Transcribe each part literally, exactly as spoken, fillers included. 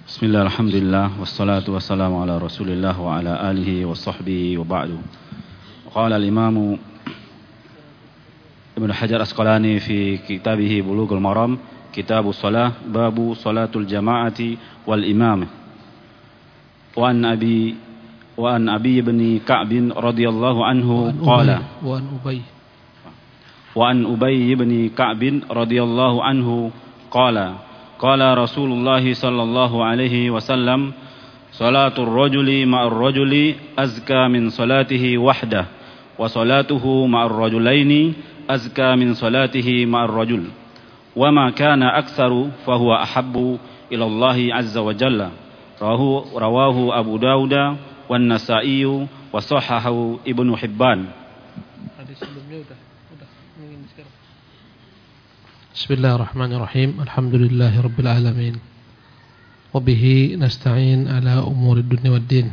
Bismillah, alhamdulillah, wassalatu wassalamu ala rasulillah wa ala alihi wa sahbihi wa ba'du. Qala al-imamu Ibn Hajar Asqalani fi kitabihi Bulughul Maram, Kitabus Shalah, babu salatul jama'ati wal imam. Wa an abi wa an abi ibn Ka'b radhiyallahu anhu qala wa an Ubay wa an Ubay ibn Ka'b radhiyallahu anhu qala qala Rasulullah sallallahu alaihi wasallam salatul rajuli ma'ar rajuli azka min salatihi wahdah wa salatuhu ma'ar rajulaini azka min salatihi ma'ar rajul wa ma kana aktsaru fa huwa ahabbu ila Allah azza wa jalla. Rawahu rawahu Abu Dawud wan Nasa'i wa sahahahu Ibnu Hibban. Hadis sebelumnya udah udah ingin sekarang. Bismillahirrahmanirrahim. Alhamdulillahirabbil alamin. Wa bihi nasta'in ala umuri dunya waddin.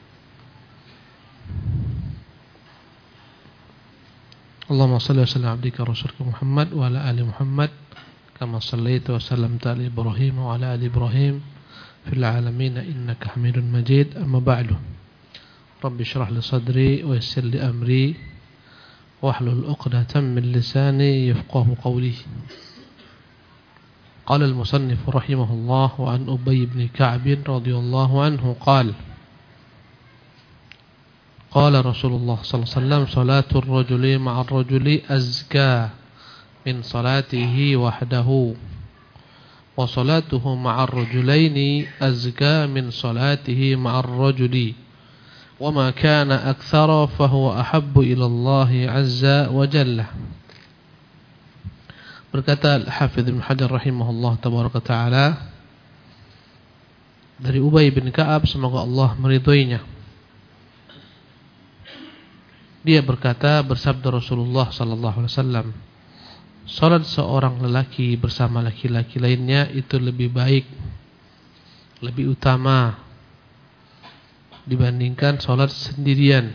Allahumma shalli wa sallim ala abdika rasulika Muhammad wa ala ali Muhammad kama shallaita wa sallamta ala Ibrahim wa ala ali Ibrahim fil alamin innaka Hamidum Majid. Amma ba'du. Rabbi shrah li sadri wa yassir li amri wahlul 'uqdatam min lisani yafqahu qawli. قال المصنف رحمه الله وعن أبي بن كعب رضي الله عنه قال قال رسول الله صلى الله عليه وسلم صلاة الرجل مع الرجل أزكى من صلاته وحده وصلاته مع الرجلين أزكى من صلاته مع الرجل وما كان أكثر فهو أحب إلى الله عز وجل. Berkata Al-Hafidz Ibnu Hajar rahimahullah tabaraka taala dari Ubay bin Ka'ab, semoga Allah meridhoinya. Dia berkata, bersabda Rasulullah sallallahu alaihi wasallam, salat seorang lelaki bersama laki-laki lainnya itu lebih baik, lebih utama dibandingkan salat sendirian.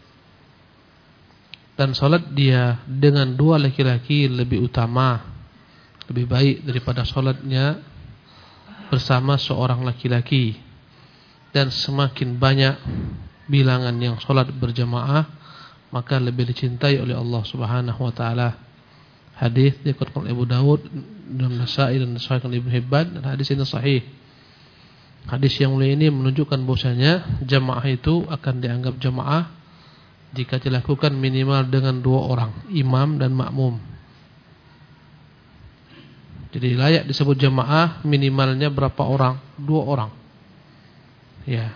Dan salat dia dengan dua laki-laki lebih utama, lebih baik daripada salatnya bersama seorang laki-laki. Dan semakin banyak bilangan yang salat berjamaah, maka lebih dicintai oleh Allah Subhanahu wa taala. Hadis diriwayatkan oleh Abu Dawud dan Nasa'i dan disahihkan Ibnu Hibban, dan hadis ini sahih. Hadis yang mulia ini menunjukkan bahwasanya jamaah itu akan dianggap jamaah jika dilakukan minimal dengan dua orang, imam dan makmum. Jadi layak disebut jamaah minimalnya berapa orang? Dua orang. Ya.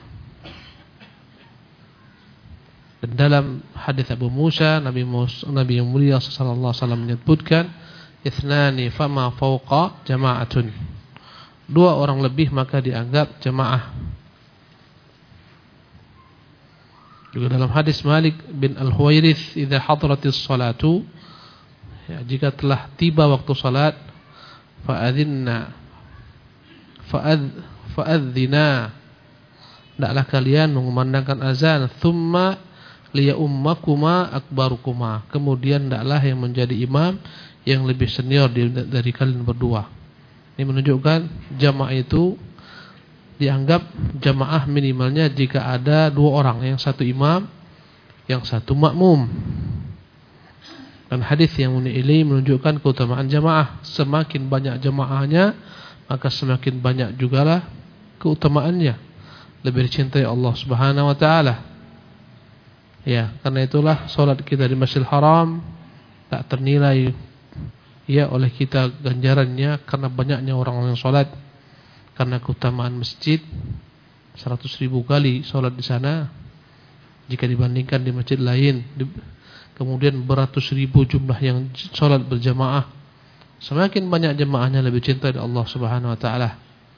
Dan dalam hadis Abu Musa, Nabi Musa, Nabi yang mulia sallallahu alaihi wasallam menyebutkan, "Ithnani fama fawqa jama'atun." Dua orang lebih maka dianggap jamaah. Juga dalam hadis Malik bin Al-Huwairits, "Idza hadratis salatu," ya, jika telah tiba waktu salat, fa'adzinna fa'adz fa'adzina, hendaklah kalian mengumandangkan azan, thumma liya'ummakuma akbarukuma, kemudian hendaklah yang menjadi imam yang lebih senior dari kalian berdua. Ini menunjukkan jamaah itu dianggap jamaah minimalnya jika ada dua orang, yang satu imam, yang satu makmum. Dan hadis yang ini menunjukkan keutamaan jamaah. Semakin banyak jamaahnya, maka semakin banyak jugalah keutamaannya, lebih dicintai Allah Subhanahu wa taala. Ya, karena itulah salat kita di Masjidil Haram tak ternilai ya oleh kita ganjarannya karena banyaknya orang yang salat. Karena keutamaan masjid seratus ribu kali sholat di sana jika dibandingkan di masjid lain. Kemudian beratus ribu jumlah yang sholat berjamaah. Semakin banyak jamaahnya lebih cinta dari Allah Subhanahu wa taala.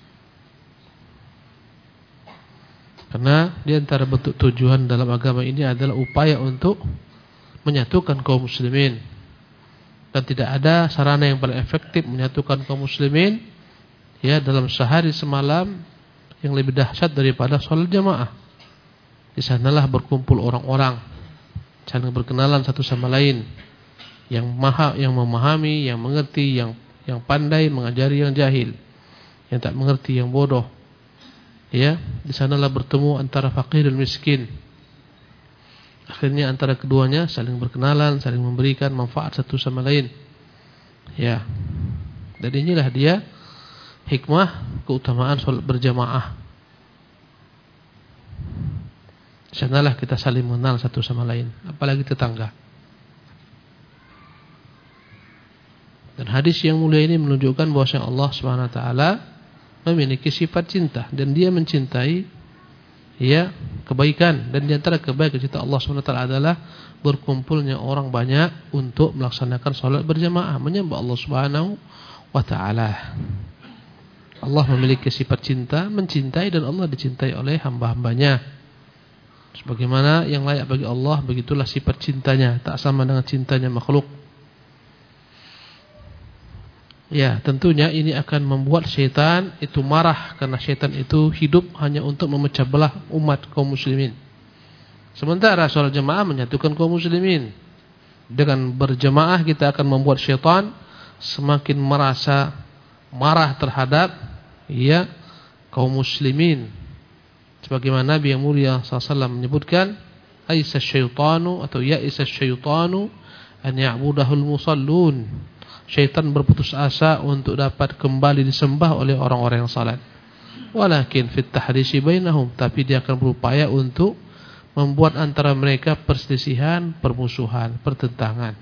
Karena di antara bentuk tujuan dalam agama ini adalah upaya untuk menyatukan kaum muslimin. Dan tidak ada sarana yang paling efektif menyatukan kaum muslimin ya dalam sehari semalam yang lebih dahsyat daripada sholat jamaah. Di sanalah berkumpul orang-orang, saling berkenalan satu sama lain, yang maha, yang memahami, yang mengerti, yang yang pandai mengajari yang jahil, yang tak mengerti yang bodoh. Ya, di sanalah bertemu antara fakir dan miskin. Akhirnya antara keduanya saling berkenalan, saling memberikan manfaat satu sama lain. Ya. Dan inilah dia hikmah keutamaan salat berjamaah. Di sanalah kita saling mengenal satu sama lain, apalagi tetangga. Dan hadis yang mulia ini menunjukkan bahwa Allah Subhanahu wa taala memiliki sifat cinta dan Dia mencintai ya kebaikan, dan di antara kebaikan cinta Allah Subhanahu wa taala adalah berkumpulnya orang banyak untuk melaksanakan salat berjamaah menyembah Allah Subhanahu wa taala. Allah memiliki sifat cinta, mencintai, dan Allah dicintai oleh hamba-hambanya. Sebagaimana yang layak bagi Allah, begitulah sifat cintanya, tak sama dengan cintanya makhluk. Ya, tentunya ini akan membuat syaitan itu marah, karena syaitan itu hidup hanya untuk memecah belah umat kaum muslimin. Sementara salat jamaah menyatukan kaum muslimin. Dengan berjamaah kita akan membuat syaitan semakin merasa marah terhadap ya kaum muslimin. Sebagaimana Nabi yang mulia sallallahu alaihi wasallam menyebutkan, aisa syaitanu atau ya isa syaitanu an ya'budahul musallun. Syaitan berputus asa untuk dapat kembali disembah oleh orang-orang yang salat. Walakin fit tahrisi bainahum, tapi dia akan berupaya untuk membuat antara mereka perselisihan, permusuhan, pertentangan.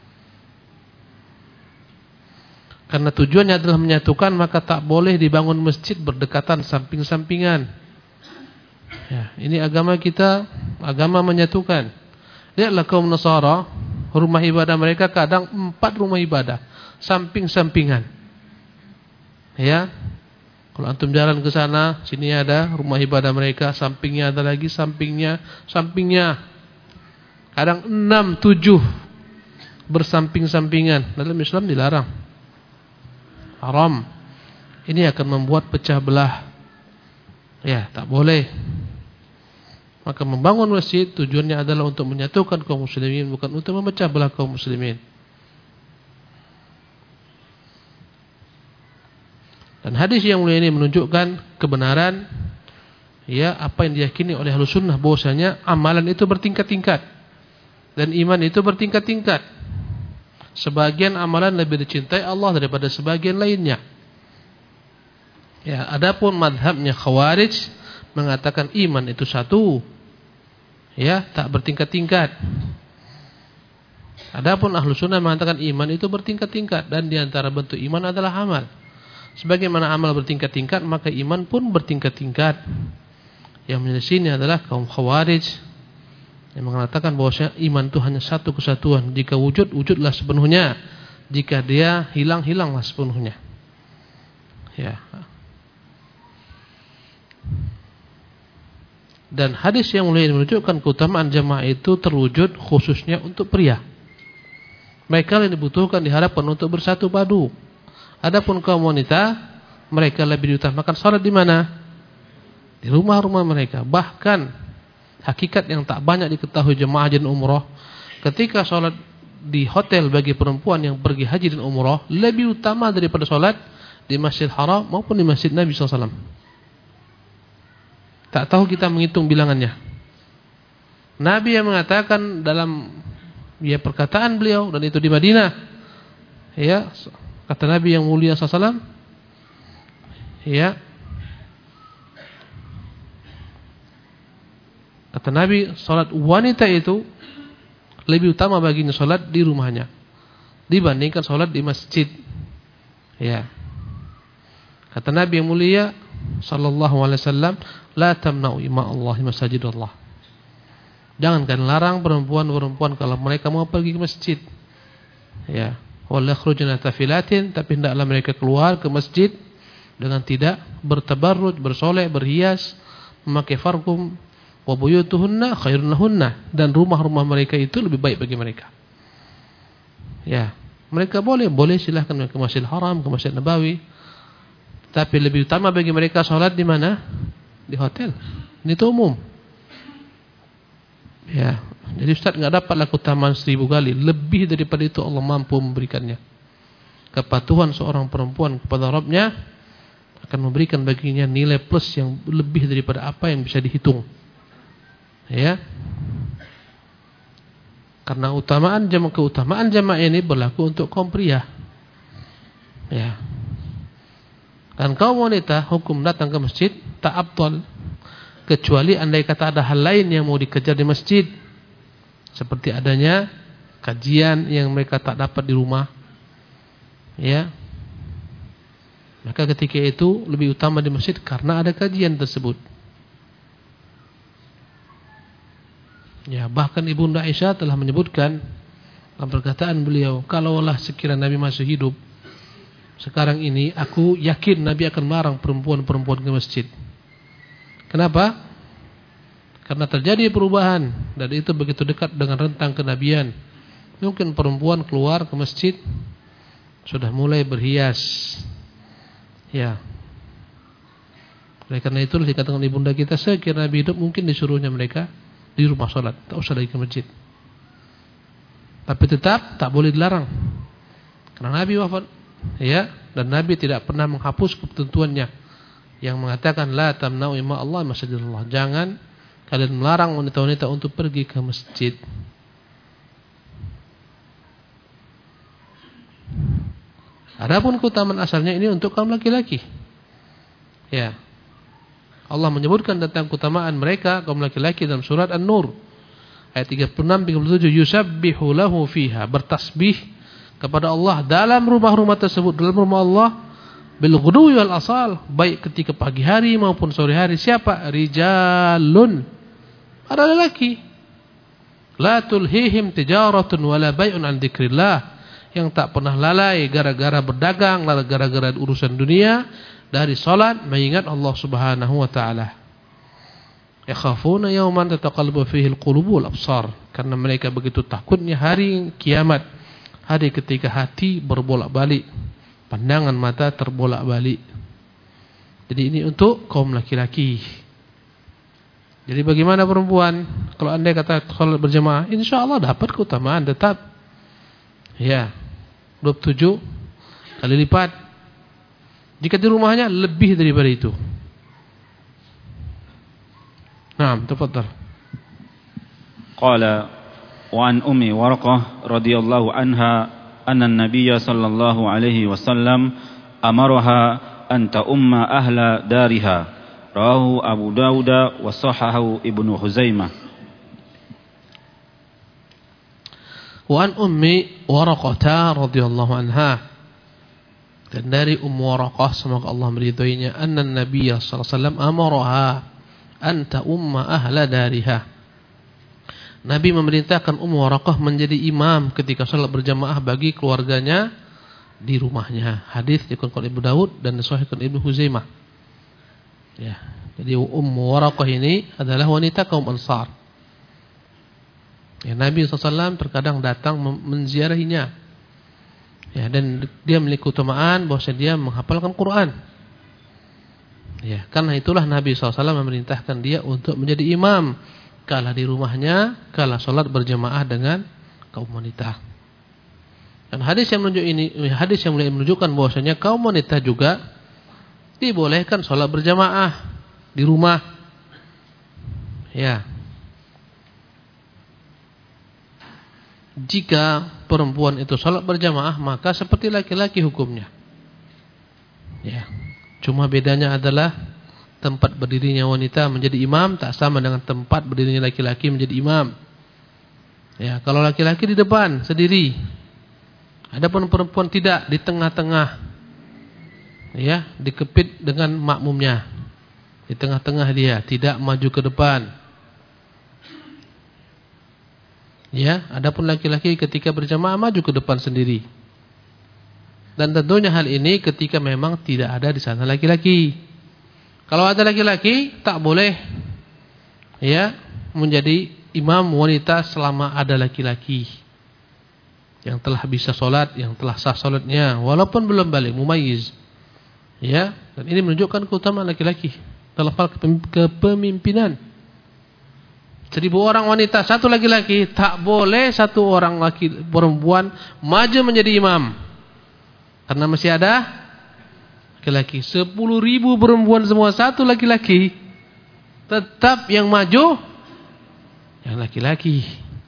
Karena tujuannya adalah menyatukan, maka tak boleh dibangun masjid berdekatan samping-sampingan. Ya, ini agama kita, agama menyatukan. Lihatlah kaum Nasara, rumah ibadah mereka kadang empat rumah ibadah samping-sampingan. Ya. Kalau antum jalan ke sana, sini ada rumah ibadah mereka, sampingnya ada lagi, sampingnya, sampingnya. Kadang enam, tujuh bersamping-sampingan. Dalam Islam dilarang. Haram. Ini akan membuat pecah belah. Ya, tak boleh. Maka membangun masjid tujuannya adalah untuk menyatukan kaum muslimin, bukan untuk memecah belah kaum muslimin. Dan hadis yang mulia ini menunjukkan kebenaran ya apa yang diyakini oleh Ahlus Sunnah, bahwasanya amalan itu bertingkat-tingkat dan iman itu bertingkat-tingkat. Sebagian amalan lebih dicintai Allah daripada sebagian lainnya. Ya, adapun mazhabnya Khawarij mengatakan iman itu satu. Ya, tak bertingkat-tingkat. Adapun Ahlus Sunnah mengatakan iman itu bertingkat-tingkat, dan di antara bentuk iman adalah amal. Sebagaimana amal bertingkat-tingkat, maka iman pun bertingkat-tingkat. Yang menyelesaikannya adalah kaum Khawarij yang mengatakan bahwa iman itu hanya satu kesatuan. Jika wujud, wujudlah sepenuhnya. Jika dia hilang, hilanglah sepenuhnya. Ya. Dan hadis yang mulia menunjukkan keutamaan jamaah itu terwujud khususnya untuk pria. Mereka yang dibutuhkan, diharapkan untuk bersatu padu. Adapun kaum wanita, mereka lebih diutamakan salat di mana? Di rumah-rumah mereka. Bahkan hakikat yang tak banyak diketahui jemaah haji dan umrah, ketika salat di hotel bagi perempuan yang pergi haji dan umrah lebih utama daripada salat di Masjidil Haram maupun di Masjid Nabi sallallahu alaihi wasallam. Tak tahu kita menghitung bilangannya. Nabi yang mengatakan dalam ya perkataan beliau, dan itu di Madinah. Ya, kata Nabi yang mulia sallallahu alaihi wasallam, ya, kata Nabi, salat wanita itu lebih utama baginya salat di rumahnya dibandingkan salat di masjid. Ya. Kata Nabi yang mulia sallallahu alaihi wasallam, la tamna'u ima Allah masajidallah. Jangankan larang perempuan-perempuan kalau mereka mau pergi ke masjid. Ya. Wala yakhrujuna tafilatin, tapi hendaklah mereka keluar ke masjid dengan tidak bertabarruj, bersolek, berhias, memakai farqum, wa buyutuhunna khairun lahunna, dan rumah-rumah mereka itu lebih baik bagi mereka. Ya, mereka boleh, boleh silahkan ke Masjidil Haram, ke Masjid Nabawi, tapi lebih utama bagi mereka salat di mana? Di hotel. Ini itu umum. Ya. Jadi Ustaz enggak dapatlah keutamaan seribu kali. Lebih daripada itu Allah mampu memberikannya. Kepatuhan seorang perempuan kepada Rabbnya akan memberikan baginya nilai plus yang lebih daripada apa yang bisa dihitung. Ya. Karena utamaan jama' keutamaan jamaah ini berlaku untuk kaum pria. Ya. Dan kaum wanita hukum datang ke masjid tak afdal, kecuali andai kata ada hal lain yang mau dikejar di masjid, seperti adanya kajian yang mereka tak dapat di rumah. Ya. Maka ketika itu lebih utama di masjid karena ada kajian tersebut. Ya, bahkan Ibunda Aisyah telah menyebutkan dalam perkataan beliau, kalaulah sekiranya Nabi masih hidup sekarang ini, aku yakin Nabi akan melarang perempuan-perempuan ke masjid. Kenapa? Karena terjadi perubahan dan itu begitu dekat dengan rentang kenabian. Mungkin perempuan keluar ke masjid sudah mulai berhias. Ya. Oleh karena itu dikatakan ibunda kita, sekiranya Nabi hidup mungkin disuruhnya mereka di rumah sholat, tak usah lagi ke masjid. Tapi tetap tak boleh dilarang. Karena Nabi wafat, ya, dan Nabi tidak pernah menghapus ketentuannya yang mengatakan la tamna'u ima Allah masjidillah. Jangan kalian melarang wanita-wanita untuk pergi ke masjid. Adapun keutamaan asalnya ini untuk kaum laki-laki. Ya. Allah menyebutkan tentang keutamaan mereka kaum laki-laki dalam surat An-Nur ayat tiga puluh enam tiga puluh tujuh, yusabbihu lahu fiha, bertasbih kepada Allah dalam rumah-rumah tersebut, dalam rumah Allah, bil ghudwi wal asal, baik ketika pagi hari maupun sore hari. Siapa? Rijalun, ada lelaki, la tulhihim tijaratun wala bai'un an dzikrillah, yang tak pernah lalai gara-gara berdagang, gara-gara urusan dunia dari salat mengingat Allah Subhanahu wa taala. Yakhafuna yawman tataqallabu fihi al-qulubu wal absar, karena mereka begitu takutnya hari kiamat, hari ketika hati berbolak-balik, pandangan mata terbolak-balik. Jadi ini untuk kaum laki-laki. Jadi bagaimana perempuan? Kalau anda kata salat berjamaah, insyaallah dapat keutamaan tetap. Ya, dua puluh tujuh kali lipat. Jika di rumahnya lebih daripada itu. Naam, tafadhal. Qala wa an Ummi Warqah radhiyallahu anha anna an-nabiy sallallahu alaihi wasallam amaraha an ta'umma ahla dariha. Rawahu Abu Dawud wa sahahahu Ibnu Huzaimah. Wa an Ummi Warqah radhiyallahu anha, dan dari Ummu Warqah semoga Allah meridhoinya, anna an-nabiy sallallahu alaihi wasallam amaraha anta umma ahla dariha. Nabi memerintahkan Ummu Warqah menjadi imam ketika salat berjamaah bagi keluarganya di rumahnya. Hadis dikutip oleh Abu Dawud dan disahihkan Ibnu Huzaimah. Ya, jadi Ummu Warqah ini adalah wanita kaum Ansar. Ya, Nabi sallallahu alaihi wasallam terkadang datang menziarahinya. Ya, dan dia memiliki keutamaan bahwa dia menghafalkan Quran. Ya, karena itulah Nabi sallallahu alaihi wasallam memerintahkan dia untuk menjadi imam kala di rumahnya, kala salat berjamaah dengan kaum wanita. Dan hadis yang menunjuk ini, hadis yang mulai menunjukkan bahwasanya kaum wanita juga dibolehkan salat berjamaah di rumah. Ya. Jika perempuan itu salat berjamaah, maka seperti laki-laki hukumnya. Ya. Cuma bedanya adalah tempat berdirinya wanita menjadi imam tak sama dengan tempat berdirinya laki-laki menjadi imam. Ya, kalau laki-laki di depan sendiri, adapun perempuan tidak, di tengah-tengah. Ya, dikepit dengan makmumnya. Di tengah-tengah dia, tidak maju ke depan. Ya, adapun laki-laki ketika berjamaah maju ke depan sendiri. Dan tentunya hal ini ketika memang tidak ada di sana laki-laki. Kalau ada laki-laki tak boleh ya menjadi imam wanita selama ada laki-laki yang telah bisa sholat, yang telah sah sholatnya walaupun belum balik, mumayyiz. Ya, dan ini menunjukkan keutamaan laki-laki dalam hal kepemimpinan. Seribu orang wanita, satu laki-laki, tak boleh satu orang laki perempuan maju menjadi imam. Karena masih ada laki-laki. Sepuluh ribu perempuan semua, satu laki-laki. Tetap yang maju yang laki-laki.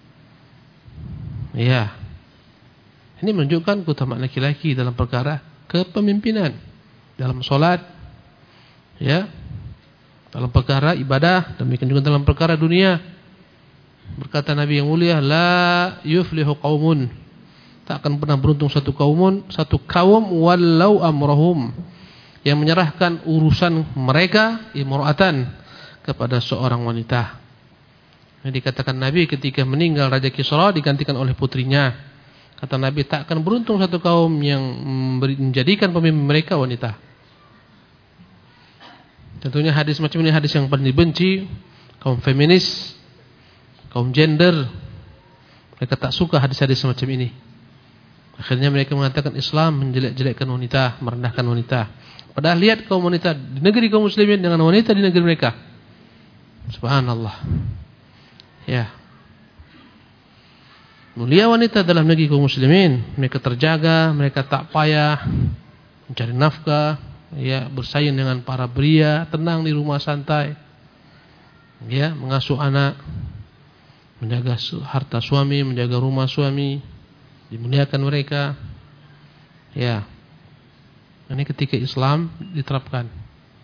Ya. Ini menunjukkan keutamaan laki-laki dalam perkara kepemimpinan, dalam sholat, ya, dalam perkara ibadah, demikian juga dalam perkara dunia. Berkata Nabi yang mulia, la yuflihu qaumun, tak akan pernah beruntung satu kaumun, satu kaum walau amrahum, yang menyerahkan urusan mereka imra'atan, kepada seorang wanita. Ini dikatakan Nabi ketika meninggal Raja Kisra digantikan oleh putrinya. Kata Nabi, tak akan beruntung satu kaum yang menjadikan pemimpin mereka wanita. Tentunya hadis macam ini hadis yang paling dibenci kaum feminis, kaum gender. Mereka tak suka hadis-hadis semacam ini. Akhirnya mereka mengatakan Islam menjelek-jelekkan wanita, merendahkan wanita. Padahal lihat kaum wanita di negeri kaum muslimin dengan wanita di negeri mereka. Subhanallah. Ya. Mulia wanita dalam negeri kaum muslimin. Mereka terjaga, mereka tak payah mencari nafkah, ya, bersaing dengan para pria, tenang di rumah santai. Ya, mengasuh anak, menjaga harta suami, menjaga rumah suami, dimuliakan mereka. Ya. Ini ketika Islam diterapkan.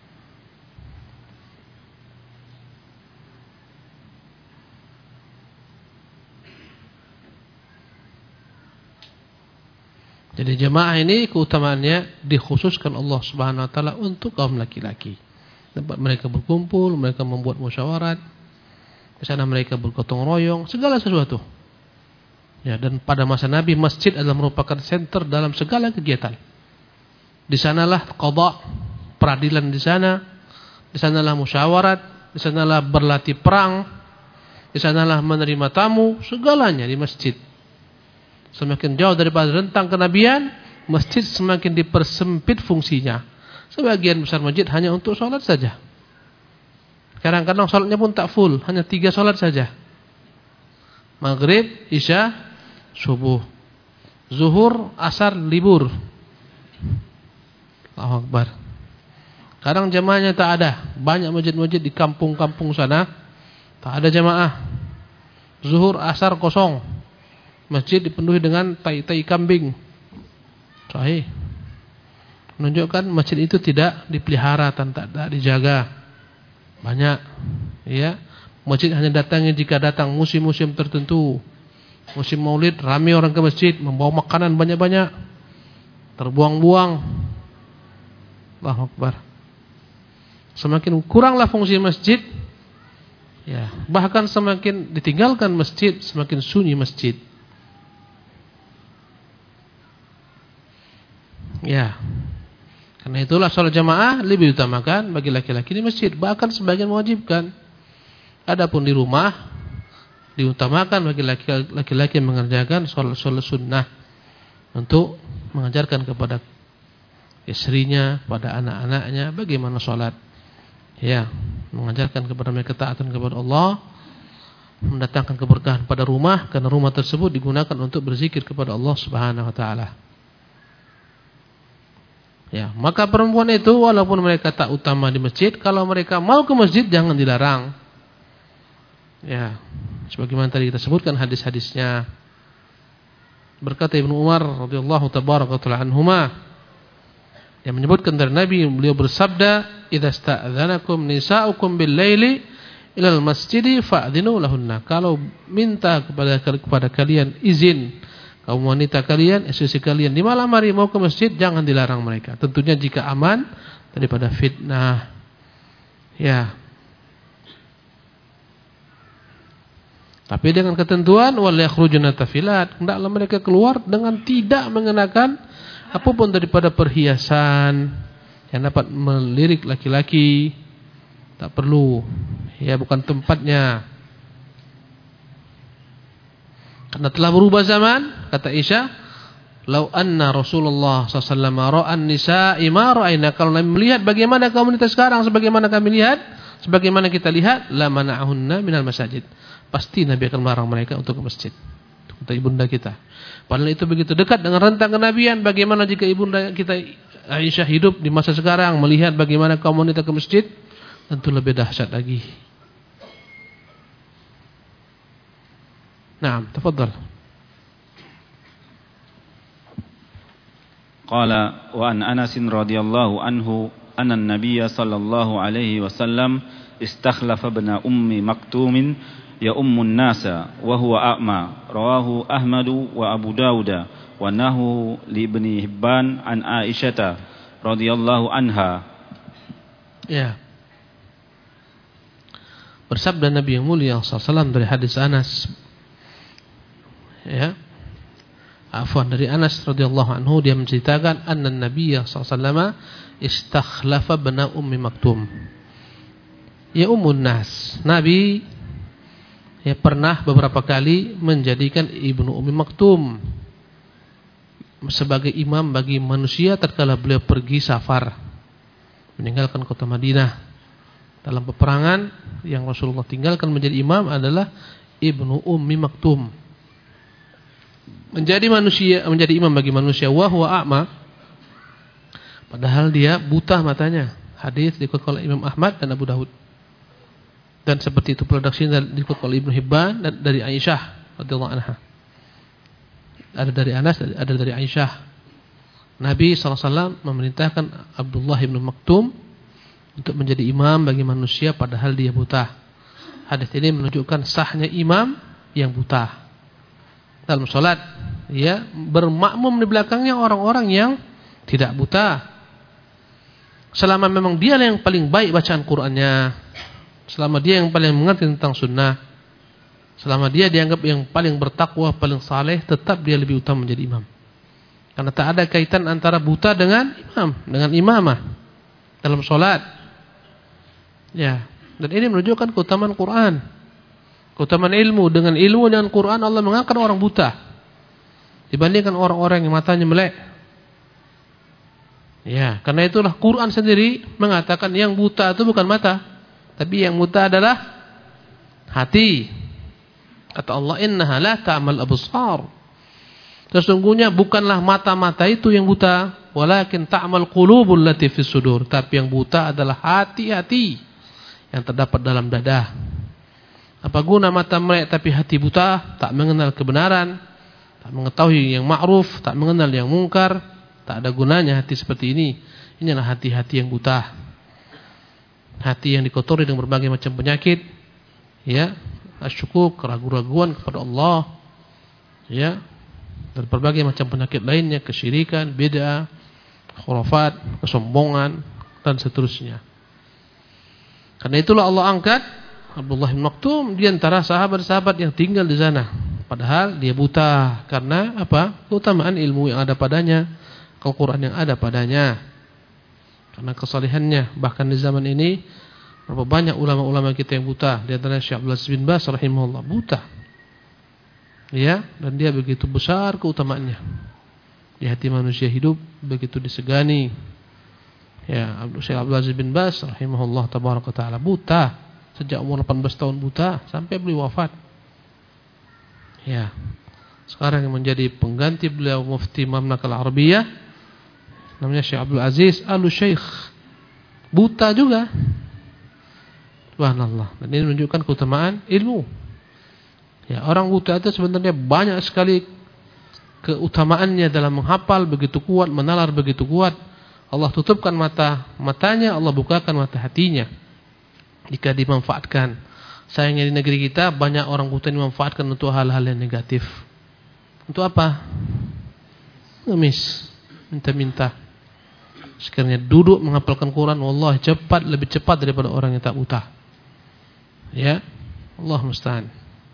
Jadi jemaah ini keutamaannya dikhususkan Allah Subhanahu wa taala untuk kaum laki-laki. Tempat mereka berkumpul, mereka membuat musyawarat. Di sana mereka bergotong royong, segala sesuatu. Ya, dan pada masa Nabi masjid adalah merupakan center dalam segala kegiatan. Di sanalah qada, peradilan di sana. Di sanalah musyawarat, di sanalah berlatih perang, di sanalah menerima tamu, segalanya di masjid. Semakin jauh daripada rentang kenabian, masjid semakin dipersempit fungsinya. Sebagian besar masjid hanya untuk sholat saja. Kadang-kadang sholatnya pun tak full, hanya tiga sholat saja. Maghrib, isya, subuh. Zuhur, asar, libur. Allahu Akbar. Kadang jamaahnya tak ada. Banyak masjid-masjid di kampung-kampung sana tak ada jamaah. Zuhur, asar kosong. Masjid dipenuhi dengan tai-tai kambing. Sahih. Menunjukkan masjid itu tidak dipelihara, tak dijaga. Banyak, ya. Masjid hanya datangnya jika datang musim-musim tertentu. Musim Maulid ramai orang ke masjid, membawa makanan banyak-banyak. Terbuang-buang. Allahu Akbar. Semakin kuranglah fungsi masjid, ya, bahkan semakin ditinggalkan masjid, semakin sunyi masjid. Ya. Karena itulah sholat jamaah lebih utamakan bagi laki-laki di masjid, bahkan sebagian mewajibkan. Adapun di rumah diutamakan bagi laki-laki yang mengerjakan sholat-sholat sunnah untuk mengajarkan kepada istrinya, pada anak-anaknya bagaimana sholat. Ya, mengajarkan kepada mereka ketaatan kepada Allah, mendatangkan keberkahan pada rumah, karena rumah tersebut digunakan untuk berzikir kepada Allah Subhanahu wa taala. Ya, maka perempuan itu walaupun mereka tak utama di masjid, kalau mereka mau ke masjid jangan dilarang. Ya, sebagaimana tadi kita sebutkan hadis-hadisnya. Berkata Ibnu Umar radhiyallahu tabaraka taala anhuma, yang menyebutkan dari Nabi, beliau bersabda, "Idza sta'dzanakum nisa'ukum bil-laili ilal masjidi fa'dzinu lahunna." Kalau minta kepada kepada kalian izin kaum wanita kalian, istri kalian di malam hari mau ke masjid, jangan dilarang mereka. Tentunya jika aman daripada fitnah. Ya. Tapi dengan ketentuan wal yakhrujuna tafilat, hendaklah mereka keluar dengan tidak mengenakan apapun daripada perhiasan yang dapat melirik laki-laki. Tak perlu. Ya, bukan tempatnya. Karena telah berubah zaman, kata Aisyah, "Lau anna Rasulullah sallallahu alaihi wasallam ra'an nisa'i ma ra'ayna." Kalau Nabi melihat bagaimana kaum wanita sekarang sebagaimana kami lihat, sebagaimana kita lihat, la mana'ahunna minal masajid. Pasti Nabi akan melarang mereka untuk ke masjid. Kata ibunda kita. Padahal itu begitu dekat dengan rentang kenabian. Bagaimana jika ibunda kita Aisyah hidup di masa sekarang melihat bagaimana kaum wanita ke masjid, tentu lebih dahsyat lagi. Naam, tafadhal. Qala wa an Anas radhiyallahu anhu anna an-nabiy sallallahu alaihi wasallam istakhlafa ibna ummi maktum ya ummun nasa wa huwa a'ma rawahu Ahmad wa Abu Dawud wa nahu li Ibni Hibban an Aisyah radhiyallahu anha. Ya. Bersabda Nabi yang mulia sallallahu alaihi wasallam dari hadis Anas, ya, afwan, dari Anas radhiyallahu anhu, dia menceritakan anna Nabiy sallallahu alaihi wasallam istakhlafa bana ummi maktum ya ummun nas. Nabi ya pernah beberapa kali menjadikan ibnu ummi maktum sebagai imam bagi manusia tatkala beliau pergi safar meninggalkan kota Madinah. Dalam peperangan yang Rasulullah tinggalkan menjadi imam adalah ibnu ummi maktum. Menjadi manusia, menjadi imam bagi manusia, wa huwa a'ma, padahal dia buta matanya. Hadis dikutip oleh Imam Ahmad dan Abu Dawud. Dan seperti itu pula dikutip oleh Ibnu Hibban dan dari Aisyah radhiyallahu anha. Ada dari Anas, ada dari Aisyah. Nabi sallallahu alaihi wasallam memerintahkan Abdullah bin Maktum untuk menjadi imam bagi manusia padahal dia buta. Hadis ini menunjukkan sahnya imam yang buta dalam salat, ya, bermakmum di belakangnya orang-orang yang tidak buta. Selama memang dia yang paling baik bacaan Qur'annya, selama dia yang paling mengerti tentang sunnah, selama dia dianggap yang paling bertakwa, paling saleh, tetap dia lebih utama menjadi imam. Karena tak ada kaitan antara buta dengan imam, dengan imamah dalam salat. Ya, dan ini menunjukkan keutamaan Quran, keutamaan ilmu. Dengan ilmu dan Quran Allah mengangkat orang buta dibandingkan orang-orang yang matanya melek. Ya, karena itulah Quran sendiri mengatakan yang buta itu bukan mata, tapi yang buta adalah hati. Kata Allah, innaha la ta'mal absar. Sesungguhnya bukanlah mata-mata itu yang buta, walakin ta'mal qulubul lati fis sudur. Tapi yang buta adalah hati-hati yang terdapat dalam dada. Apa guna mata melek tapi hati buta, tak mengenal kebenaran, tak mengetahui yang ma'ruf, tak mengenal yang mungkar. Tak ada gunanya hati seperti ini. Inilah hati-hati yang buta, hati yang dikotori dengan berbagai macam penyakit, ya, asyukuk, keraguan-raguan kepada Allah, ya, dan berbagai macam penyakit lainnya, kesyirikan, bid'ah, khurafat, kesombongan, dan seterusnya. Karena itulah Allah angkat Abdullah bin Maktum di antara sahabat-sahabat yang tinggal di sana, padahal dia buta. Karena apa? Keutamaan ilmu yang ada padanya, Al-Quran yang ada padanya, karena kesalehannya. Bahkan di zaman ini berapa banyak ulama-ulama kita yang buta. Di antaranya Syekh Abdul Aziz bin Baz rahimahullah buta, ya, dan dia begitu besar keutamaannya di hati manusia hidup, begitu disegani. Ya, Syekh Abdul Aziz bin Baz rahimahullah tabaraka taala buta sejak umur delapan belas tahun, buta sampai beliau wafat. Ya, sekarang yang menjadi pengganti beliau mufti Mamlakah Al-Arabiyah namanya Syekh Abdul Aziz Al-Syekh, buta juga. Subhanallah. Dan ini menunjukkan keutamaan ilmu. Ya, orang buta itu sebenarnya banyak sekali keutamaannya dalam menghafal begitu kuat, menalar begitu kuat. Allah tutupkan mata matanya, Allah bukakan mata hatinya jika dimanfaatkan. Sayangnya di negeri kita banyak orang buta yang dimanfaatkan untuk hal-hal yang negatif. Untuk apa? Ngemis, minta-minta. Sekiranya duduk menghafalkan Quran, wallahi cepat, lebih cepat daripada orang yang tak buta. Ya, Allah musta'an.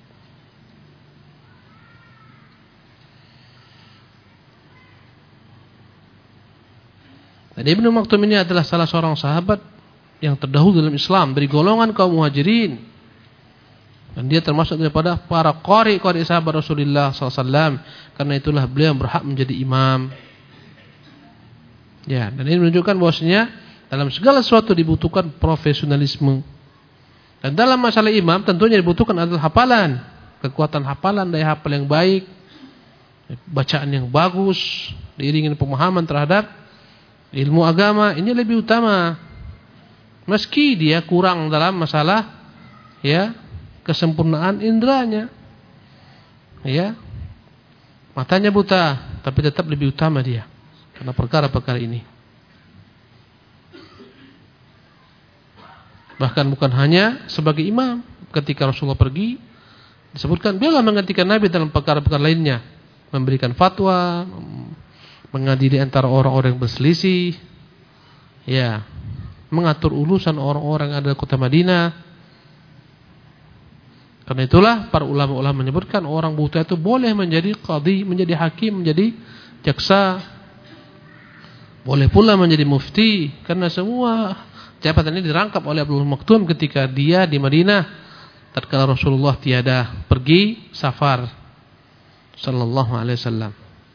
Dan Ibnu Maktum ini adalah salah seorang sahabat yang terdahulu dalam Islam dari golongan kaum muhajirin. Dan dia termasuk daripada para qari-qari sahabat Rasulullah sallallahu alaihi wasallam. Karena itulah beliau berhak menjadi imam. Ya, dan ini menunjukkan bahwasanya dalam segala sesuatu dibutuhkan profesionalisme. Dan dalam masalah imam tentunya dibutuhkan adalah hafalan, kekuatan hafalan, daya hafal yang baik, bacaan yang bagus, diiringi pemahaman terhadap Ilmu agama ini lebih utama. Meski dia kurang dalam masalah ya kesempurnaan indranya. Ya. Matanya buta, tapi tetap lebih utama dia karena perkara-perkara ini. Bahkan bukan hanya sebagai imam, ketika Rasulullah pergi disebutkan beliau menggantikan Nabi dalam perkara-perkara lainnya, memberikan fatwa, mengadili antara orang-orang yang berselisih, ya, mengatur urusan orang-orang yang ada di kota Madinah. Karena itulah para ulama-ulama menyebutkan orang buta itu boleh menjadi qadhi, menjadi hakim, menjadi jaksa, boleh pula menjadi mufti, karena semua jabatan ini dirangkap oleh Abdullah bin Maktum ketika dia di Madinah tatkala Rasulullah tiada pergi safar sallallahu alaihi wasallam.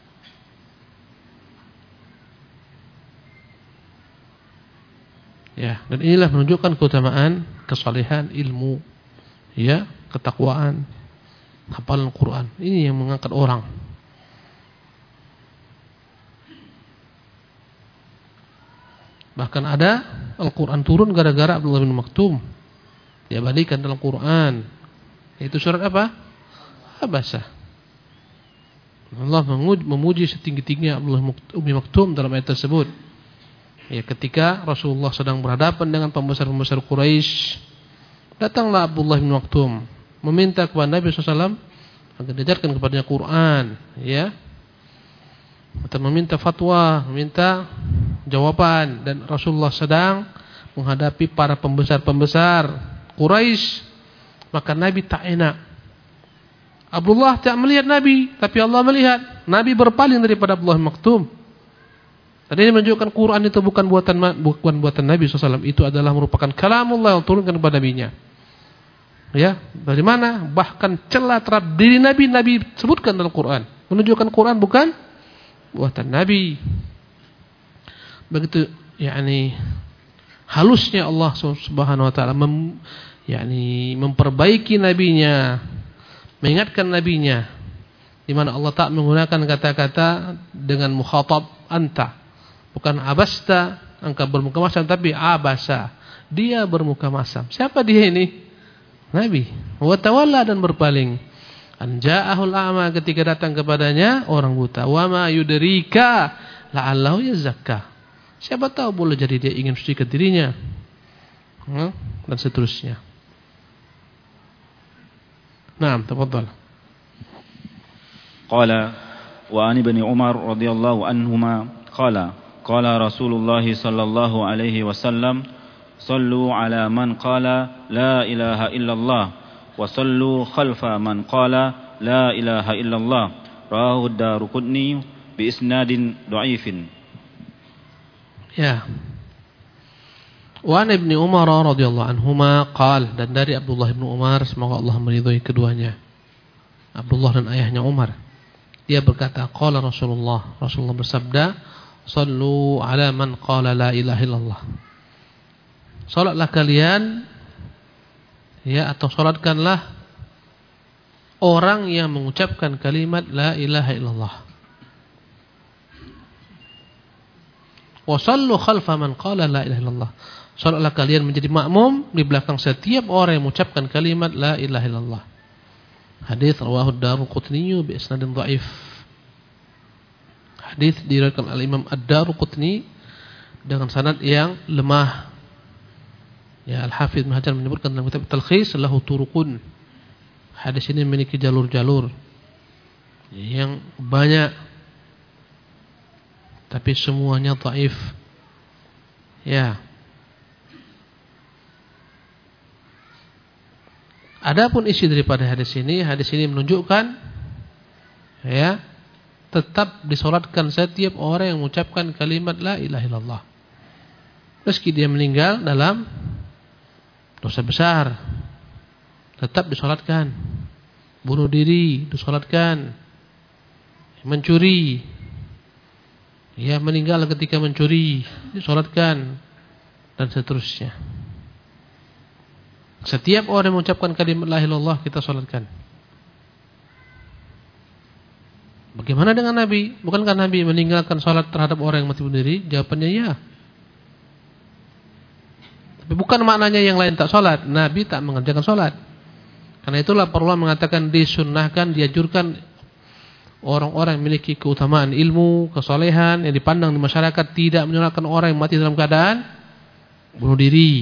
Ya, dan inilah menunjukkan keutamaan kesalehan ilmu, ya, ketakwaan, hafalan Quran. Ini yang mengangkat orang. Bahkan ada Al-Quran turun gara-gara Abdullah bin Maktum. Dia balikan dalam Quran. Itu surat apa? Abasa. Allah memuji setinggi-tingginya Abdullah bin Maktum dalam ayat tersebut. Ya, ketika Rasulullah sedang berhadapan dengan pembesar-pembesar Quraisy, datanglah Abdullah bin Maktum meminta kepada Nabi shallallahu alaihi wasallam agar diajarkan kepadanya Quran, ya, atau meminta fatwa, meminta jawaban. Dan Rasulullah sedang menghadapi para pembesar-pembesar Quraisy, maka Nabi tak enak. Abdullah tak melihat Nabi, tapi Allah melihat. Nabi berpaling daripada Abdullah bin Maktum. Tadi ini menunjukkan Quran itu bukan buatan bukan buatan Nabi shallallahu alaihi wasallam. Itu adalah merupakan kalamullah yang turunkan kepada Nabi-Nya. Ya, dari mana? Bahkan celah terhadap diri Nabi, Nabi sebutkan dalam Quran. Menunjukkan Quran bukan buatan Nabi. Begitu, yakni halusnya Allah Subhanahu wa taala mem, yakni memperbaiki nabinya, mengingatkan nabinya, di mana Allah tak menggunakan kata-kata dengan mukhatab anta. Bukan abasta, engkau bermuka masam, tapi abasa. Dia bermuka masam. Siapa dia ini? Nabi. Wa tawalla, dan berpaling. An ja'ahul a'ma, ketika datang kepadanya orang buta. Wa ma yudrika la'allahu yazakka. Siapa tahu boleh jadi dia ingin sucikan dirinya. Hmm? Dan seterusnya. Naam, tafadhal. Qala wa an ibni Umar radhiyallahu anhuma qala qala Rasulullah sallallahu alaihi wasallam sallu ala man qala la ilaha illallah wa sallu khalfa man qala la ilaha illallah rawahu ad-Daruqutni bi isnadin dha'ifin. Ya. Wa an ibni Umar radhiyallahu anhuma qala, dan dari Abdullah bin Umar, semoga Allah meridhai keduanya, Abdullah dan ayahnya Umar, dia berkata, qala Rasulullah, Rasulullah bersabda, sallu ala man qala la ilaha illallah. Salatlah kalian, ya, atau salatkanlah orang yang mengucapkan kalimat la ilaha illallah. Wa sallu khalfa man qala la ilaha illallah. Salatlah kalian menjadi makmum di belakang setiap orang yang mengucapkan kalimat la ilaha illallah. Hadis rawahu ad-Daruqutni bi isnadin dhaif. Hadis diriwayatkan oleh Imam Ad-Daruqutni dengan sanad yang lemah. Ya, Al-Hafidz Ibnu Hajar menyebutkan dalam kitab Talkhis lahu turuqun. Hadis ini memiliki jalur-jalur yang banyak, tapi semuanya dhaif. Ya. Adapun isi daripada hadis ini, hadis ini menunjukkan, ya, tetap disolatkan setiap orang yang mengucapkan kalimat la ilaha illallah, meski dia meninggal dalam dosa besar, tetap disolatkan. Bunuh diri disolatkan, mencuri, ya, meninggal ketika mencuri disolatkan, dan seterusnya. Setiap orang yang mengucapkan kalimat la ilaha illallah kita solatkan. Bagaimana dengan Nabi? Bukankah Nabi meninggalkan sholat terhadap orang yang mati bunuh diri? Jawabannya ya. Tapi bukan maknanya yang lain tak sholat. Nabi tak mengerjakan sholat. Karena itulah perlu mengatakan disunnahkan, dianjurkan orang-orang yang memiliki keutamaan ilmu, kesolehan yang dipandang di masyarakat tidak menyolatkan orang yang mati dalam keadaan bunuh diri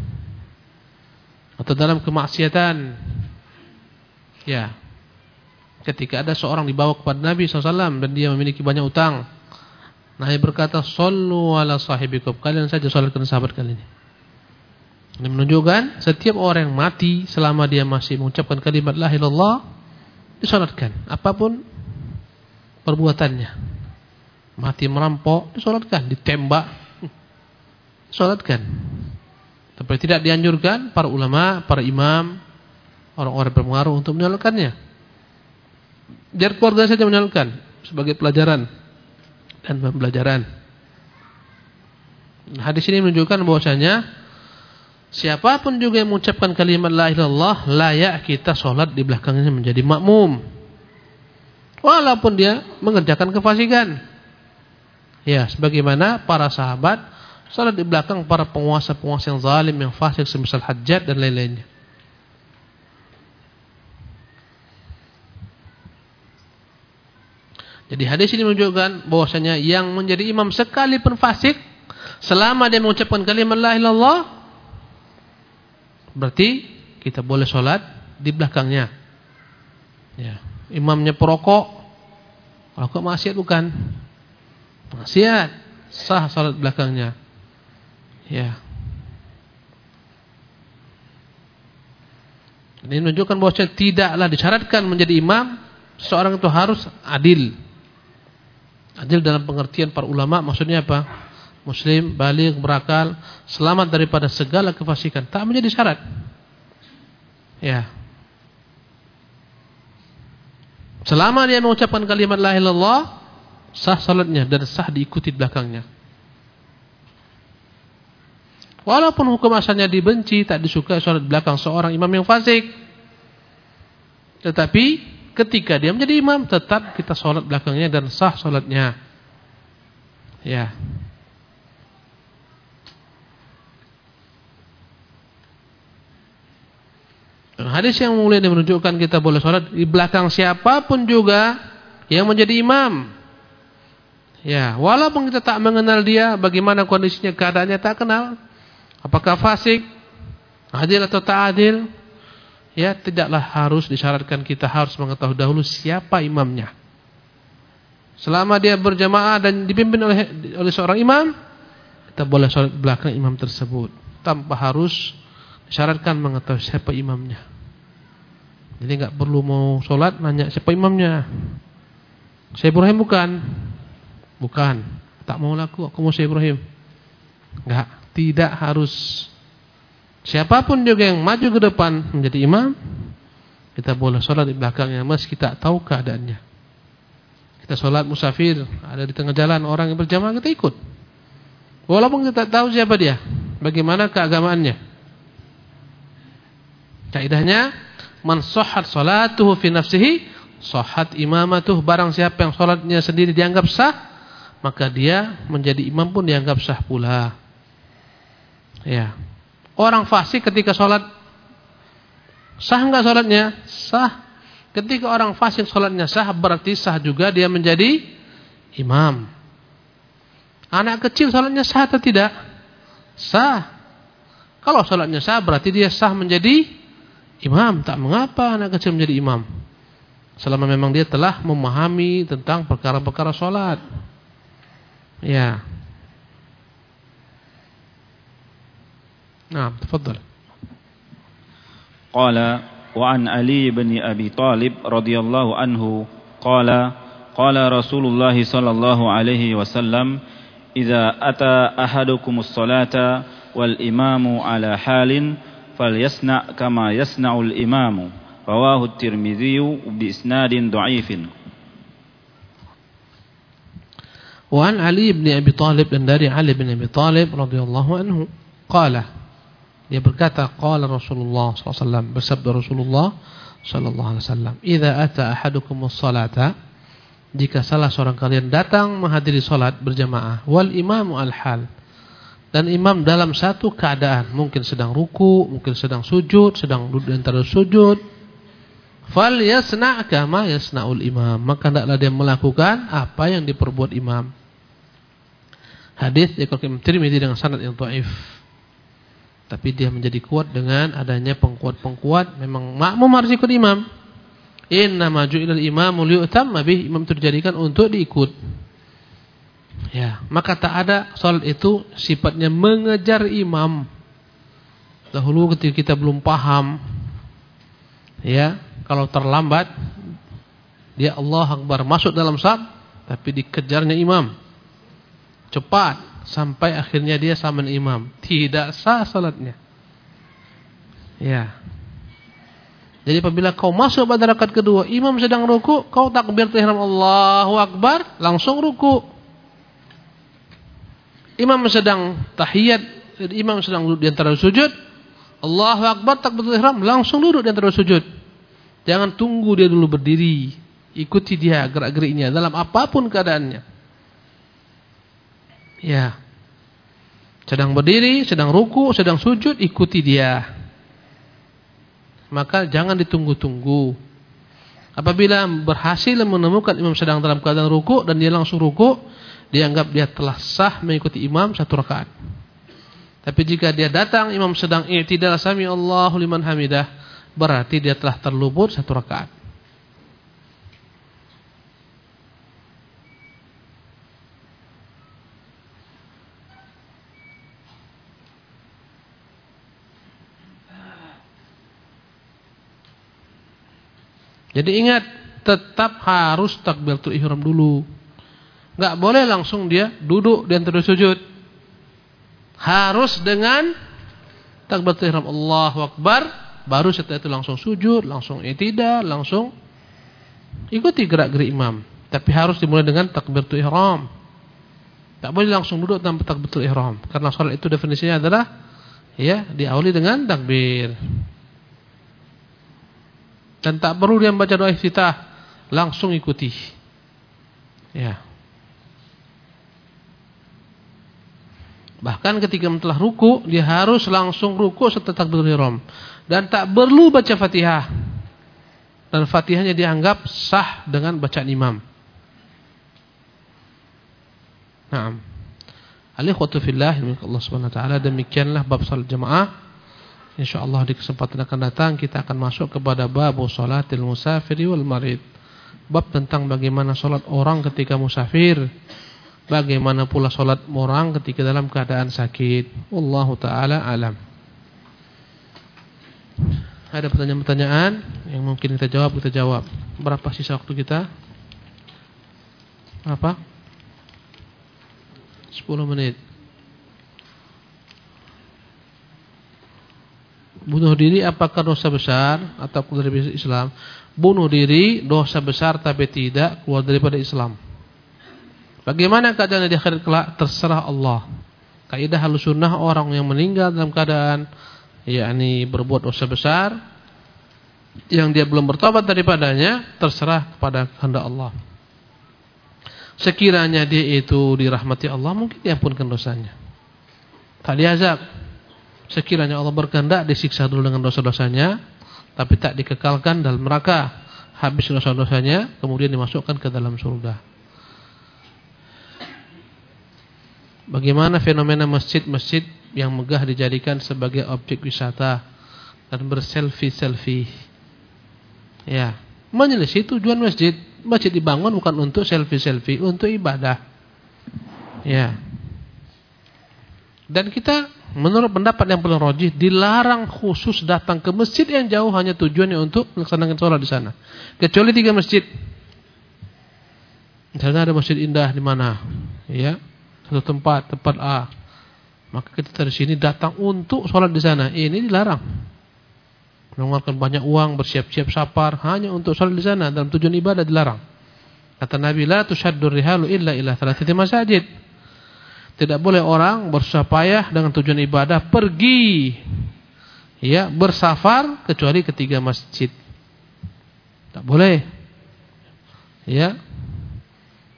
atau dalam kemaksiatan. Ya. Ketika ada seorang dibawa kepada Nabi shallallahu alaihi wasallam dan dia memiliki banyak utang, Nabi berkata, "Shollu ala sahibikum." Kalian saja salatkan sahabat kalian ini. Ini menunjukkan setiap orang yang mati selama dia masih mengucapkan kalimat la ilaha illallah disalatkan, apapun perbuatannya. Mati merampok disalatkan, ditembak disalatkan. Tapi tidak dianjurkan para ulama, para imam, orang-orang berpengaruh untuk menyalatkannya. Biar keluarga saja menyalatkan sebagai pelajaran dan pembelajaran. Hadis ini menunjukkan bahwasanya siapapun juga yang mengucapkan kalimat la ilaha illallah layak kita sholat di belakangnya menjadi makmum, walaupun dia mengerjakan kefasikan. Ya, sebagaimana para sahabat sholat di belakang para penguasa-penguasa yang zalim, yang fasik, semisal Hajjaj dan lain-lainnya. Jadi hadis ini menunjukkan bahwasanya yang menjadi imam sekalipun fasik, selama dia mengucapkan kalimat la ilaha illallah, berarti kita boleh sholat di belakangnya. Ya, imamnya perokok, perokok maksiat bukan? Maksiat, sah sholat belakangnya. Ya. Ini menunjukkan bahwasanya tidaklah disyaratkan menjadi imam seorang itu harus adil. Adil dalam pengertian para ulama maksudnya apa? Muslim, baligh, berakal, selamat daripada segala kefasikan. Tak menjadi syarat. Ya. Selama dia mengucapkan kalimat la ilaha illallah, sah salatnya dan sah diikuti belakangnya. Walaupun hukum asalnya dibenci, tak disukai salat belakang seorang imam yang fasik, tetapi ketika dia menjadi imam, tetap kita sholat belakangnya dan sah sholatnya. Ya. Dan hadis yang mulia ini menunjukkan kita boleh sholat di belakang siapapun juga yang menjadi imam. Ya, walaupun kita tak mengenal dia, bagaimana kondisinya, keadaannya tak kenal, apakah fasik, adil atau tak adil. Ya, tidaklah harus disyaratkan kita harus mengetahui dahulu siapa imamnya. Selama dia berjamaah dan dipimpin oleh oleh seorang imam, kita boleh sholat belakang imam tersebut tanpa harus disyaratkan mengetahui siapa imamnya. Jadi nggak perlu mau sholat nanya siapa imamnya. Syekh Ibrahim bukan? Bukan. Tak mau laku, aku mau Syekh Ibrahim. Enggak, tidak harus. Siapapun juga yang maju ke depan menjadi imam, kita boleh sholat di belakangnya meski kita tahu keadaannya. Kita sholat musafir, ada di tengah jalan orang yang berjamaah, kita ikut. Walaupun kita tahu siapa dia, bagaimana keagamaannya. Kaidahnya, man shahhat salatuhu fi nafsihi, shahhat imamatuh. Barang siapa yang sholatnya sendiri dianggap sah, maka dia menjadi imam pun dianggap sah pula. Ya. Orang fasik ketika sholat sah enggak sholatnya? Sah. Ketika orang fasik sholatnya sah, berarti sah juga dia menjadi imam. Anak kecil sholatnya sah atau tidak? Sah. Kalau sholatnya sah, berarti dia sah menjadi imam. Tak mengapa anak kecil menjadi imam, selama memang dia telah memahami tentang perkara-perkara sholat. Ya. نعم تفضل. قال وعن علي بن أبي طالب رضي الله عنه قال قال رسول الله صلى الله عليه وسلم إذا أتى أحدكم الصلاة والإمام على حال فليصنع كما يصنع الإمام رواه الترمذي بإسناد ضعيف. وعن علي بن أبي طالب dan dari Ali bin Abi Thalib radhiyallahu anhu qala, dia berkata, qala Rasulullah sallallahu alaihi wasallam, bersabda Rasulullah sallallahu alaihi wasallam, idza ata ahadukumus salata, jika salah seorang kalian datang menghadiri salat berjamaah wal imamu al-hal, dan imam dalam satu keadaan, mungkin sedang ruku, mungkin sedang sujud, sedang duduk antara sujud, fal yasna' kama yasna'ul imam, maka hendaklah dia melakukan apa yang diperbuat imam. Hadis dikeluarkan Imam Tirmidzi dengan sanad yang dhaif, tapi dia menjadi kuat dengan adanya pengkuat-pengkuat. Memang makmum harus ikut imam. Innama ju'ilal imamu liyu'tamma bih, imam itu dijadikan untuk diikut. Ya, maka tak ada salat itu sifatnya mengejar imam. Dahulu ketika kita belum paham, ya, kalau terlambat dia Allah Akbar masuk dalam saf, tapi dikejarnya imam. Cepat sampai akhirnya dia sama imam, tidak sah salatnya. Ya. Jadi apabila kau masuk pada rakaat kedua, imam sedang ruku, kau takbiratul ihram Allahu Akbar, langsung ruku. Imam sedang tahiyat, imam sedang duduk di antara sujud, Allahu Akbar, takbiratul ihram, langsung duduk di antara sujud. Jangan tunggu dia dulu berdiri, ikuti dia gerak-geriknya dalam apapun keadaannya. Ya. Sedang berdiri, sedang ruku, sedang sujud, ikuti dia. Maka jangan ditunggu-tunggu. Apabila berhasil menemukan imam sedang dalam keadaan ruku dan dia langsung ruku, dianggap dia telah sah mengikuti imam satu rakaat. Tapi jika dia datang imam sedang i'tidal sami Allahu liman hamidah, berarti dia telah terluput satu rakaat. Jadi ingat, tetap harus takbiratul ihram dulu. Enggak boleh langsung dia duduk dan terus sujud. Harus dengan takbiratul ihram Allahu Akbar, baru setelah itu langsung sujud, langsung i'tidal, langsung ikuti gerak-gerik imam. Tapi harus dimulai dengan takbiratul ihram. Tak boleh langsung duduk tanpa takbiratul ihram, karena salat itu definisinya adalah ya diawali dengan takbir. Dan tak perlu dia membaca doa iftitah, langsung ikuti. Ya. Bahkan ketika telah ruku, dia harus langsung ruku setelah takbiratul ihram, dan tak perlu baca Fatihah. Dan Fatihahnya dianggap sah dengan bacaan imam. Naam. Alikhwatu fillah, Allah Subhanahu wa taala, demikianlah bab salat jamaah. InsyaAllah di kesempatan akan datang kita akan masuk kepada bab sholatil musafiri wal marid. Bab tentang bagaimana sholat orang ketika musafir, bagaimana pula sholat orang ketika dalam keadaan sakit. Wallahu ta'ala alam. Ada pertanyaan-pertanyaan yang mungkin kita jawab, kita jawab. Berapa sisa waktu kita? Apa? sepuluh menit. Bunuh diri apakah dosa besar atau keluar dari Islam? Bunuh diri dosa besar tapi tidak keluar daripada Islam. Bagaimana keadaan di akhirat kelak terserah Allah. Kaidah Ahlussunnah, orang yang meninggal dalam keadaan yakni berbuat dosa besar yang dia belum bertobat daripadanya, terserah kepada kehendak Allah. Sekiranya dia itu dirahmati Allah, mungkin diampunkan dosanya, tak diazab. Sekiranya Allah berkehendak, disiksa dulu dengan dosa-dosanya, tapi tak dikekalkan dalam neraka. Habis dosa-dosanya, kemudian dimasukkan ke dalam surga. Bagaimana fenomena masjid-masjid yang megah dijadikan sebagai objek wisata dan berselfie-selfie? Ya, menyelisih tujuan masjid. Masjid dibangun bukan untuk selfie-selfie, untuk ibadah. Ya. Dan kita menurut pendapat yang paling rajih dilarang khusus datang ke masjid yang jauh hanya tujuannya untuk melaksanakan sholat di sana. Kecuali tiga masjid. Misalnya ada masjid indah di mana, ya, satu tempat, tempat A. Maka kita dari sini datang untuk sholat di sana. Ini dilarang. Mengeluarkan banyak uang, bersiap-siap safar hanya untuk sholat di sana dalam tujuan ibadah dilarang. Kata Nabi, la tushaddur rihalu illa ila thalathati masajid. Tidak boleh orang bersusah payah dengan tujuan ibadah pergi, ya, bersafar kecuali ketiga masjid. Tak boleh. Ya.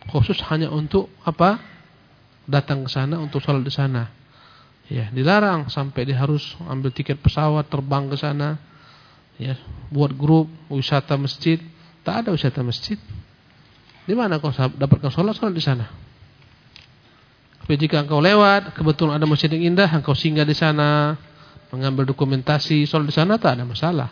khusus hanya untuk apa? Datang ke sana untuk sholat di sana. Ya, dilarang sampai dia harus ambil tiket pesawat terbang ke sana. Ya, buat grup wisata masjid. Tak ada wisata masjid. Di mana kau dapatkan sholat, sholat di sana. Tapi jika engkau lewat, kebetulan ada masjid yang indah, engkau singgah di sana, mengambil dokumentasi, sholat di sana, tak ada masalah.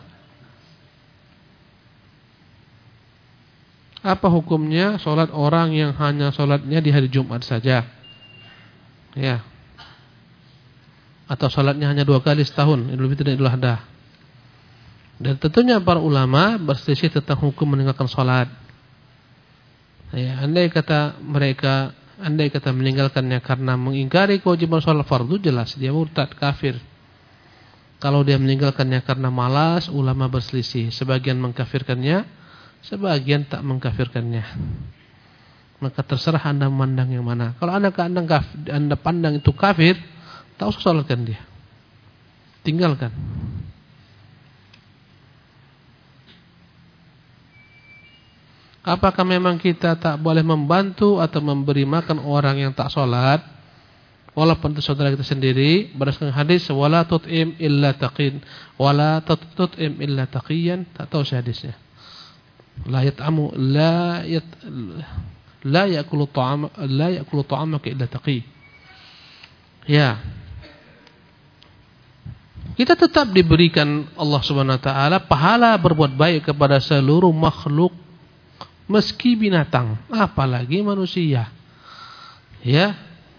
Apa hukumnya sholat orang yang hanya sholatnya di hari Jumat saja? Ya. Atau sholatnya hanya dua kali setahun, Idul Fitri dan Idul Adha. Dan tentunya para ulama berselisih tentang hukum meninggalkan sholat. Ya, andai kata mereka, andai kata meninggalkannya karena mengingkari kewajiban sholat fardu, jelas dia murtad, kafir. Kalau dia meninggalkannya karena malas, ulama berselisih. Sebagian mengkafirkannya, sebagian tak mengkafirkannya. Maka terserah anda memandang yang mana. Kalau anda, anda, anda pandang itu kafir, tak usah sholatkan dia, tinggalkan. Apakah memang kita tak boleh membantu atau memberi makan orang yang tak sholat, walaupun itu saudara kita sendiri? Berdasarkan hadis, wala tut'im illa taqin, wala tut'im illa taqiyan. Tak tahu saya hadisnya. La yat'amu la yat la ya'kulu ta'am la ya'kulu ta'amaka illa taqi. Ya. Kita tetap diberikan Allah Subhanahu wa taala pahala berbuat baik kepada seluruh makhluk, meski binatang, apalagi manusia. Ya.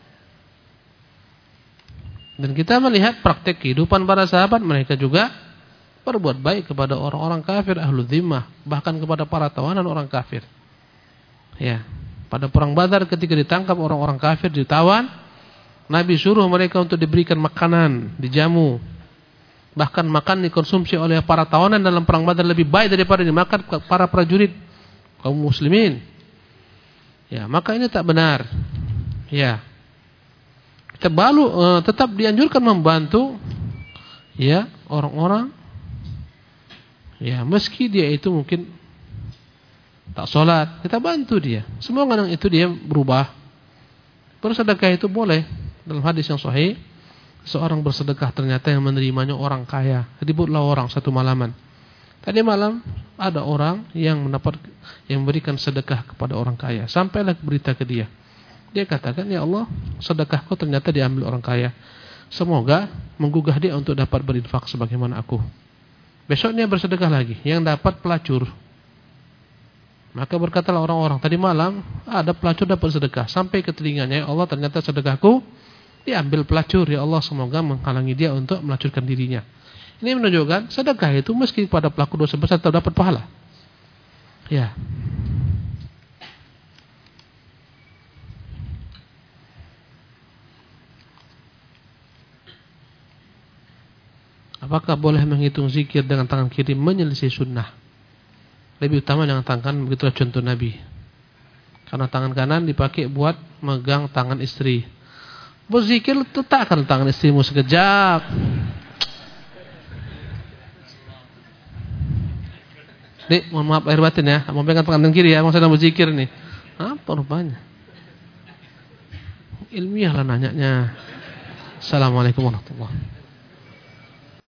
Dan kita melihat praktek kehidupan para sahabat, mereka juga berbuat baik kepada orang-orang kafir ahlu dhimmah, bahkan kepada para tawanan orang kafir. Ya. Pada perang Badar ketika ditangkap orang-orang kafir, ditawan, Nabi suruh mereka untuk diberikan makanan, dijamu. Bahkan makan dikonsumsi oleh para tawanan dalam perang Badar lebih baik daripada dimakan para prajurit kaum muslimin. Ya, maka ini tak benar. Ya. Kita balu uh, tetap dianjurkan membantu ya orang-orang, ya meski dia itu mungkin tak sholat, kita bantu dia. Semoga dengan itu dia berubah. Bersedekah itu boleh. Dalam hadis yang sahih, seorang bersedekah ternyata yang menerimanya orang kaya. Ributlah orang satu malaman. Tadi malam ada orang yang mendapat, yang memberikan sedekah kepada orang kaya. Sampailah berita ke dia. Dia katakan, ya Allah, sedekahku ternyata diambil orang kaya. Semoga menggugah dia untuk dapat berinfak sebagaimana aku. Besoknya bersedekah lagi, yang dapat pelacur. Maka berkatalah orang-orang, tadi malam ada pelacur dapat sedekah. Sampai ke telinganya, ya Allah, ternyata sedekahku diambil pelacur. Ya Allah, semoga menghalangi dia untuk melacurkan dirinya. Ini menunjukkan sedekah itu meski pada pelaku dosa besar tetap dapat pahala. Ya. Apakah boleh menghitung zikir dengan tangan kiri menyelisih sunnah? Lebih utama dengan tangan kanan, begitulah contoh Nabi. Karena tangan kanan dipakai buat megang tangan istri. Berzikir, letakkan tangan istrimu sekejap. Dik, mohon maaf lahir batin ya, mau pegang tangan kiri ya, mau sedang berzikir nih. Apa rupanya? Ilmiah lah nanyanya. Assalamualaikum warahmatullahi wabarakatuh.